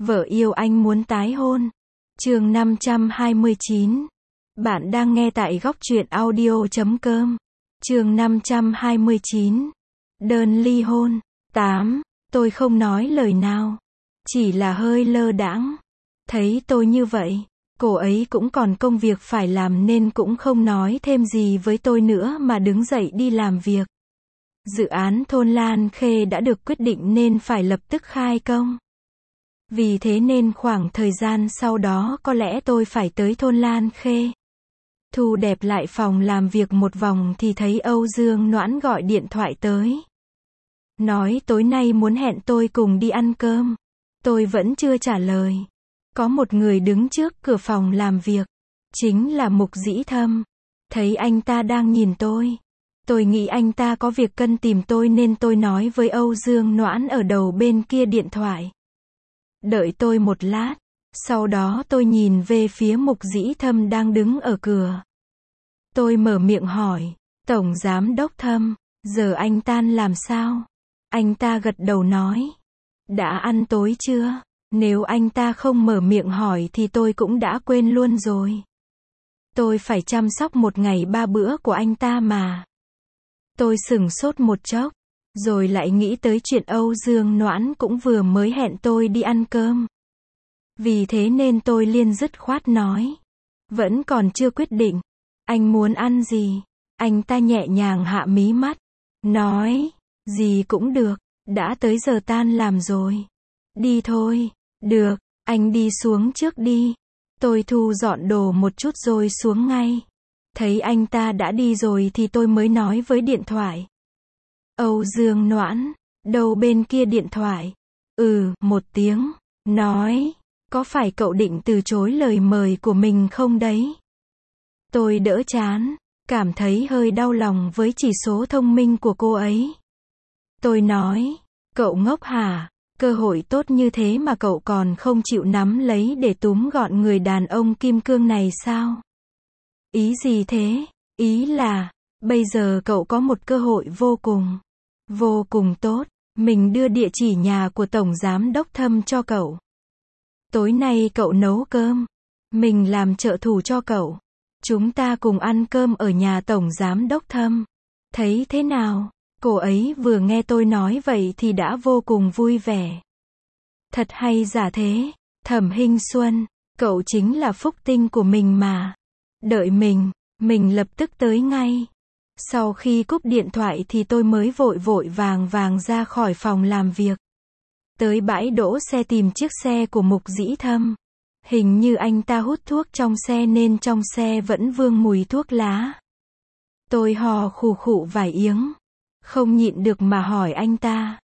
Vợ yêu anh muốn tái hôn. Chương 529. Bạn đang nghe tại góc truyện audio.com. Chương 529. Đơn ly hôn. 8. Tôi không nói lời nào, chỉ là hơi lơ đãng. Thấy tôi như vậy, cô ấy cũng còn công việc phải làm nên cũng không nói thêm gì với tôi nữa mà đứng dậy đi làm việc. Dự án thôn Lan Khê đã được quyết định nên phải lập tức khai công. Vì thế nên khoảng thời gian sau đó có lẽ tôi phải tới thôn Lan Khê. Thu đẹp lại phòng làm việc một vòng thì thấy Âu Dương Noãn gọi điện thoại tới. Nói tối nay muốn hẹn tôi cùng đi ăn cơm. Tôi vẫn chưa trả lời. Có một người đứng trước cửa phòng làm việc. Chính là Mục Dĩ Thâm. Thấy anh ta đang nhìn tôi. Tôi nghĩ anh ta có việc cần tìm tôi nên tôi nói với Âu Dương Noãn ở đầu bên kia điện thoại. Đợi tôi một lát. Sau đó tôi nhìn về phía Mục Dĩ Thâm đang đứng ở cửa. Tôi mở miệng hỏi. Tổng Giám Đốc Thâm, giờ anh tan làm sao? Anh ta gật đầu nói. Đã ăn tối chưa? Nếu anh ta không mở miệng hỏi thì tôi cũng đã quên luôn rồi. Tôi phải chăm sóc một ngày 3 bữa của anh ta mà. Tôi sửng sốt một chốc. Rồi lại nghĩ tới chuyện Âu Dương Noãn cũng vừa mới hẹn tôi đi ăn cơm. Vì thế nên tôi liền dứt khoát nói. Vẫn còn chưa quyết định. Anh muốn ăn gì? Anh ta nhẹ nhàng hạ mí mắt. Nói. Gì cũng được. Đã tới giờ tan làm rồi. Đi thôi. Được. Anh đi xuống trước đi. Tôi thu dọn đồ một chút rồi xuống ngay. Thấy anh ta đã đi rồi thì tôi mới nói với điện thoại. Âu Dương Noãn. Đầu bên kia điện thoại. Một tiếng. Nói. Có phải cậu định từ chối lời mời của mình không đấy? Tôi đỡ chán. Cảm thấy hơi đau lòng với chỉ số thông minh của cô ấy. Tôi nói. Cậu ngốc hả? Cơ hội tốt như thế mà cậu còn không chịu nắm lấy để túm gọn người đàn ông kim cương này sao? Ý gì thế? Ý là, bây giờ cậu có một cơ hội vô cùng tốt. Mình đưa địa chỉ nhà của Tổng Giám Đốc Thâm cho cậu. Tối nay cậu nấu cơm. Mình làm trợ thủ cho cậu. Chúng ta cùng ăn cơm ở nhà Tổng Giám Đốc Thâm. Thấy thế nào? Cô ấy vừa nghe tôi nói vậy thì đã vô cùng vui vẻ. Thật hay giả thế? Thẩm Hinh Xuân, cậu chính là phúc tinh của mình mà. Đợi mình lập tức tới ngay. Sau khi cúp điện thoại thì tôi mới vội vàng ra khỏi phòng làm việc. Tới bãi đỗ xe tìm chiếc xe của Mục Dĩ Thâm. Hình như anh ta hút thuốc trong xe nên trong xe vẫn vương mùi thuốc lá. Tôi hò khù khụ vài tiếng. Không nhịn được mà hỏi anh ta.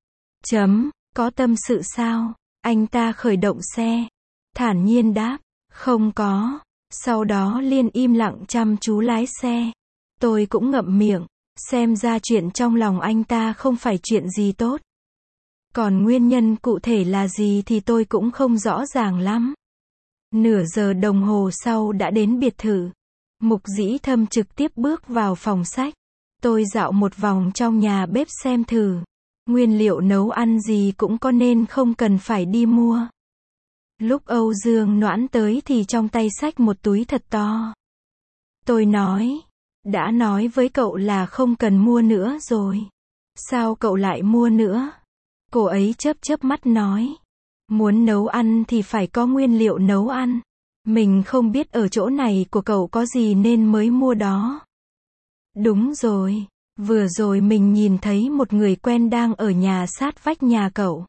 Có tâm sự sao? Anh ta khởi động xe. Thản nhiên đáp. Không có. Sau đó liền im lặng chăm chú lái xe. Tôi cũng ngậm miệng. Xem ra chuyện trong lòng anh ta không phải chuyện gì tốt. Còn nguyên nhân cụ thể là gì thì tôi cũng không rõ ràng lắm. Nửa giờ đồng hồ sau đã đến biệt thự. Mục Dĩ Thâm trực tiếp bước vào phòng sách. Tôi dạo một vòng trong nhà bếp xem thử. Nguyên liệu nấu ăn gì cũng có nên không cần phải đi mua. Lúc Âu Dương Noãn tới thì trong tay xách một túi thật to. Tôi nói. Đã nói với cậu là không cần mua nữa rồi. Sao cậu lại mua nữa? Cô ấy chớp mắt nói. Muốn nấu ăn thì phải có nguyên liệu nấu ăn. Mình không biết ở chỗ này của cậu có gì nên mới mua đó. Đúng rồi. Vừa rồi mình nhìn thấy một người quen đang ở nhà sát vách nhà cậu.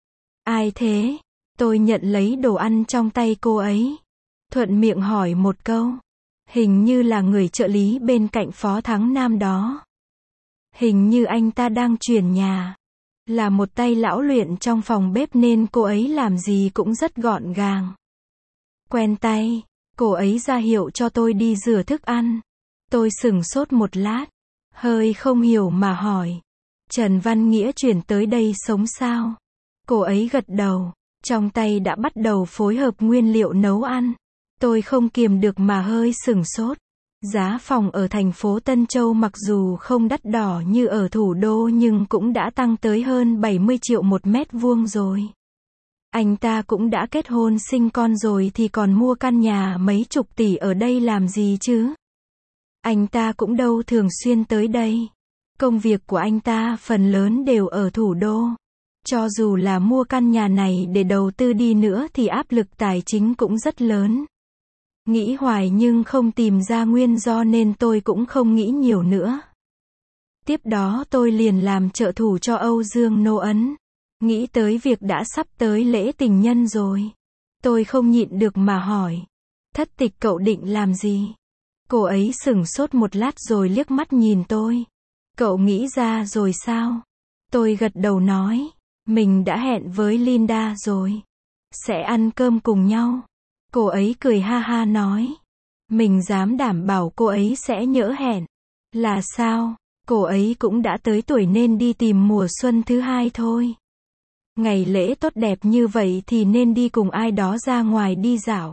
Ai thế? Tôi nhận lấy đồ ăn trong tay cô ấy. Thuận miệng hỏi một câu. Hình như là người trợ lý bên cạnh Phó Thắng Nam đó. Hình như anh ta đang chuyển nhà. Là một tay lão luyện trong phòng bếp nên cô ấy làm gì cũng rất gọn gàng. Quen tay. Cô ấy ra hiệu cho tôi đi rửa thức ăn. Tôi sửng sốt một lát. Hơi không hiểu mà hỏi. Trần Văn Nghĩa chuyển tới đây sống sao? Cô ấy gật đầu. Trong tay đã bắt đầu phối hợp nguyên liệu nấu ăn. Tôi không kiềm được mà hơi sửng sốt. Giá phòng ở thành phố Tân Châu mặc dù không đắt đỏ như ở thủ đô nhưng cũng đã tăng tới hơn 70 triệu một mét vuông rồi. Anh ta cũng đã kết hôn sinh con rồi thì còn mua căn nhà mấy chục tỷ ở đây làm gì chứ? Anh ta cũng đâu thường xuyên tới đây. Công việc của anh ta phần lớn đều ở thủ đô. Cho dù là mua căn nhà này để đầu tư đi nữa thì áp lực tài chính cũng rất lớn. Nghĩ hoài nhưng không tìm ra nguyên do nên tôi cũng không nghĩ nhiều nữa. Tiếp đó tôi liền làm trợ thủ cho Âu Dương Nô Ấn. Nghĩ tới việc đã sắp tới lễ tình nhân rồi. Tôi không nhịn được mà hỏi. Thất tịch cậu định làm gì? Cô ấy sửng sốt một lát rồi liếc mắt nhìn tôi. Cậu nghĩ ra rồi sao? Tôi gật đầu nói. Mình đã hẹn với Linda rồi. Sẽ ăn cơm cùng nhau. Cô ấy cười ha ha nói. Mình dám đảm bảo cô ấy sẽ nhỡ hẹn. Là sao? Cô ấy cũng đã tới tuổi nên đi tìm mùa xuân thứ hai thôi. Ngày lễ tốt đẹp như vậy thì nên đi cùng ai đó ra ngoài đi dạo.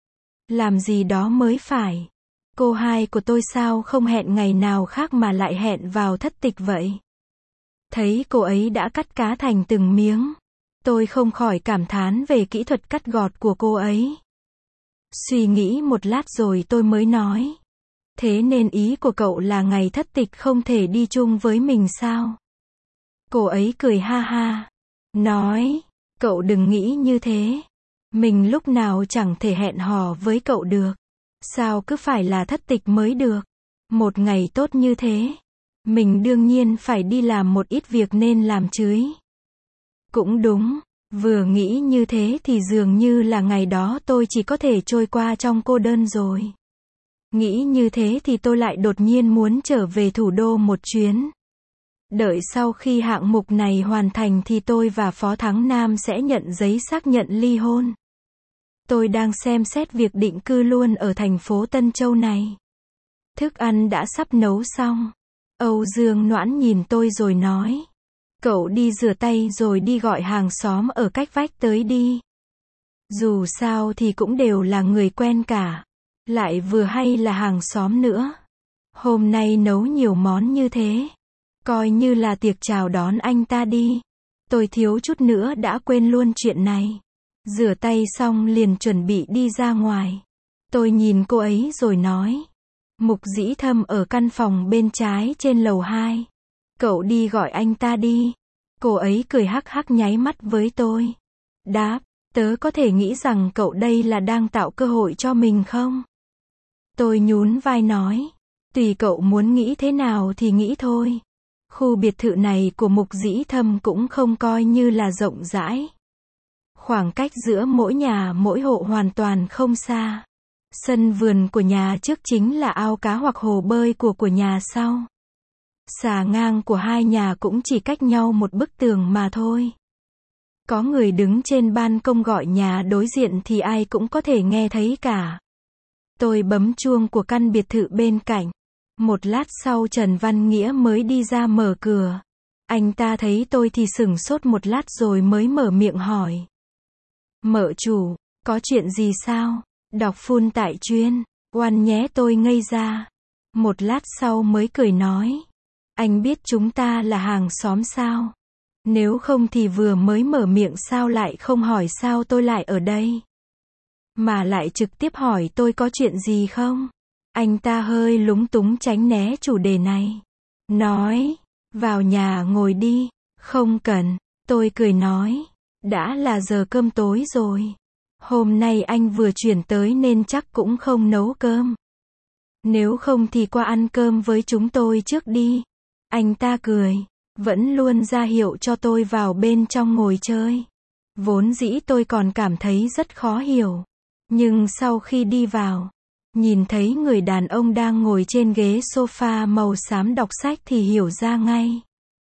Làm gì đó mới phải. Cô hai của tôi sao không hẹn ngày nào khác mà lại hẹn vào thất tịch vậy? Thấy cô ấy đã cắt cá thành từng miếng. Tôi không khỏi cảm thán về kỹ thuật cắt gọt của cô ấy. Suy nghĩ một lát rồi tôi mới nói. Thế nên ý của cậu là ngày thất tịch không thể đi chung với mình sao? Cô ấy cười ha ha. Nói, cậu đừng nghĩ như thế. Mình lúc nào chẳng thể hẹn hò với cậu được. Sao cứ phải là thất tịch mới được? Một ngày tốt như thế. Mình đương nhiên phải đi làm một ít việc nên làm chứ. Cũng đúng. Vừa nghĩ như thế thì dường như là ngày đó tôi chỉ có thể trôi qua trong cô đơn rồi. Nghĩ như thế thì tôi lại đột nhiên muốn trở về thủ đô một chuyến. Đợi sau khi hạng mục này hoàn thành thì tôi và Phó Thắng Nam sẽ nhận giấy xác nhận ly hôn. Tôi đang xem xét việc định cư luôn ở thành phố Tân Châu này. Thức ăn đã sắp nấu xong. Âu Dương Noãn nhìn tôi rồi nói. Cậu đi rửa tay rồi đi gọi hàng xóm ở cách vách tới đi. Dù sao thì cũng đều là người quen cả. Lại vừa hay là hàng xóm nữa. Hôm nay nấu nhiều món như thế. Coi như là tiệc chào đón anh ta đi. Tôi thiếu chút nữa đã quên luôn chuyện này. Rửa tay xong liền chuẩn bị đi ra ngoài. Tôi nhìn cô ấy rồi nói. Mục Dĩ Thâm ở căn phòng bên trái trên lầu 2. Cậu đi gọi anh ta đi. Cô ấy cười hắc hắc nháy mắt với tôi. Đáp, tớ có thể nghĩ rằng cậu đây là đang tạo cơ hội cho mình không? Tôi nhún vai nói. Tùy cậu muốn nghĩ thế nào thì nghĩ thôi. Khu biệt thự này của Mục Dĩ Thâm cũng không coi như là rộng rãi. Khoảng cách giữa mỗi nhà mỗi hộ hoàn toàn không xa. Sân vườn của nhà trước chính là ao cá hoặc hồ bơi của nhà sau. Xà ngang của hai nhà cũng chỉ cách nhau một bức tường mà thôi. Có người đứng trên ban công gọi nhà đối diện thì ai cũng có thể nghe thấy cả. Tôi bấm chuông của căn biệt thự bên cạnh. Một lát sau Trần Văn Nghĩa mới đi ra mở cửa. Anh ta thấy tôi thì sửng sốt một lát rồi mới mở miệng hỏi. Mợ chủ, có chuyện gì sao? Đọc phun tại chuyên. Oan nhé, tôi ngây ra. Một lát sau mới cười nói. Anh biết chúng ta là hàng xóm sao? Nếu không thì vừa mới mở miệng sao lại không hỏi sao tôi lại ở đây? Mà lại trực tiếp hỏi tôi có chuyện gì không? Anh ta hơi lúng túng tránh né chủ đề này. Nói, vào nhà ngồi đi. Không cần, tôi cười nói. Đã là giờ cơm tối rồi. Hôm nay anh vừa chuyển tới nên chắc cũng không nấu cơm. Nếu không thì qua ăn cơm với chúng tôi trước đi. Anh ta cười, vẫn luôn ra hiệu cho tôi vào bên trong ngồi chơi. Vốn dĩ tôi còn cảm thấy rất khó hiểu. Nhưng sau khi đi vào, nhìn thấy người đàn ông đang ngồi trên ghế sofa màu xám đọc sách thì hiểu ra ngay.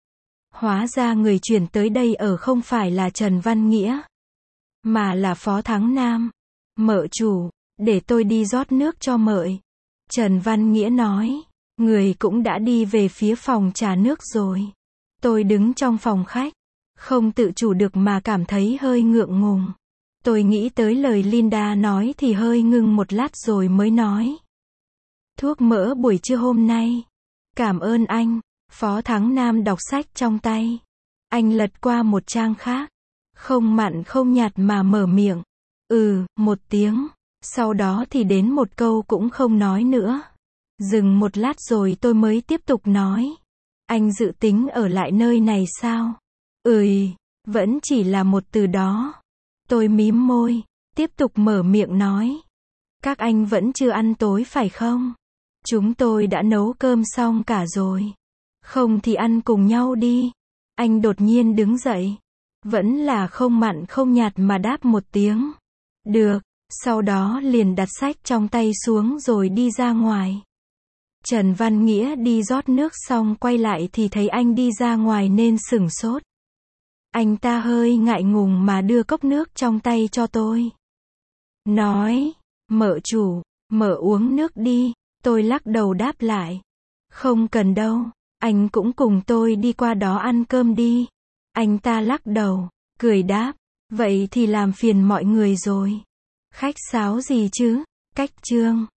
Hóa ra người chuyển tới đây ở không phải là Trần Văn Nghĩa, mà là Phó Thắng Nam. Mợ chủ, để tôi đi rót nước cho mợ. Trần Văn Nghĩa nói. Người cũng đã đi về phía phòng trà nước rồi. Tôi đứng trong phòng khách, không tự chủ được mà cảm thấy hơi ngượng ngùng. Tôi nghĩ tới lời Linda nói thì hơi ngưng một lát rồi mới nói. Thuốc mỡ buổi trưa hôm nay. Cảm ơn anh. Phó Thắng Nam đọc sách trong tay. Anh lật qua một trang khác. Không mặn không nhạt mà mở miệng. Một tiếng. Sau đó thì đến một câu cũng không nói nữa. Dừng một lát rồi tôi mới tiếp tục nói. Anh dự tính ở lại nơi này sao? Vẫn chỉ là một từ đó. Tôi mím môi, tiếp tục mở miệng nói. Các anh vẫn chưa ăn tối phải không? Chúng tôi đã nấu cơm xong cả rồi. Không thì ăn cùng nhau đi. Anh đột nhiên đứng dậy. Vẫn là không mặn không nhạt mà đáp một tiếng. Được. Sau đó liền đặt sách trong tay xuống rồi đi ra ngoài. Trần Văn Nghĩa đi rót nước xong quay lại thì thấy anh đi ra ngoài nên sửng sốt. Anh ta hơi ngại ngùng mà đưa cốc nước trong tay cho tôi. Nói, mợ chủ, mợ uống nước đi. Tôi lắc đầu đáp lại. Không cần đâu, anh cũng cùng tôi đi qua đó ăn cơm đi. Anh ta lắc đầu, cười đáp, vậy thì làm phiền mọi người rồi. Khách sáo gì chứ, cách trương.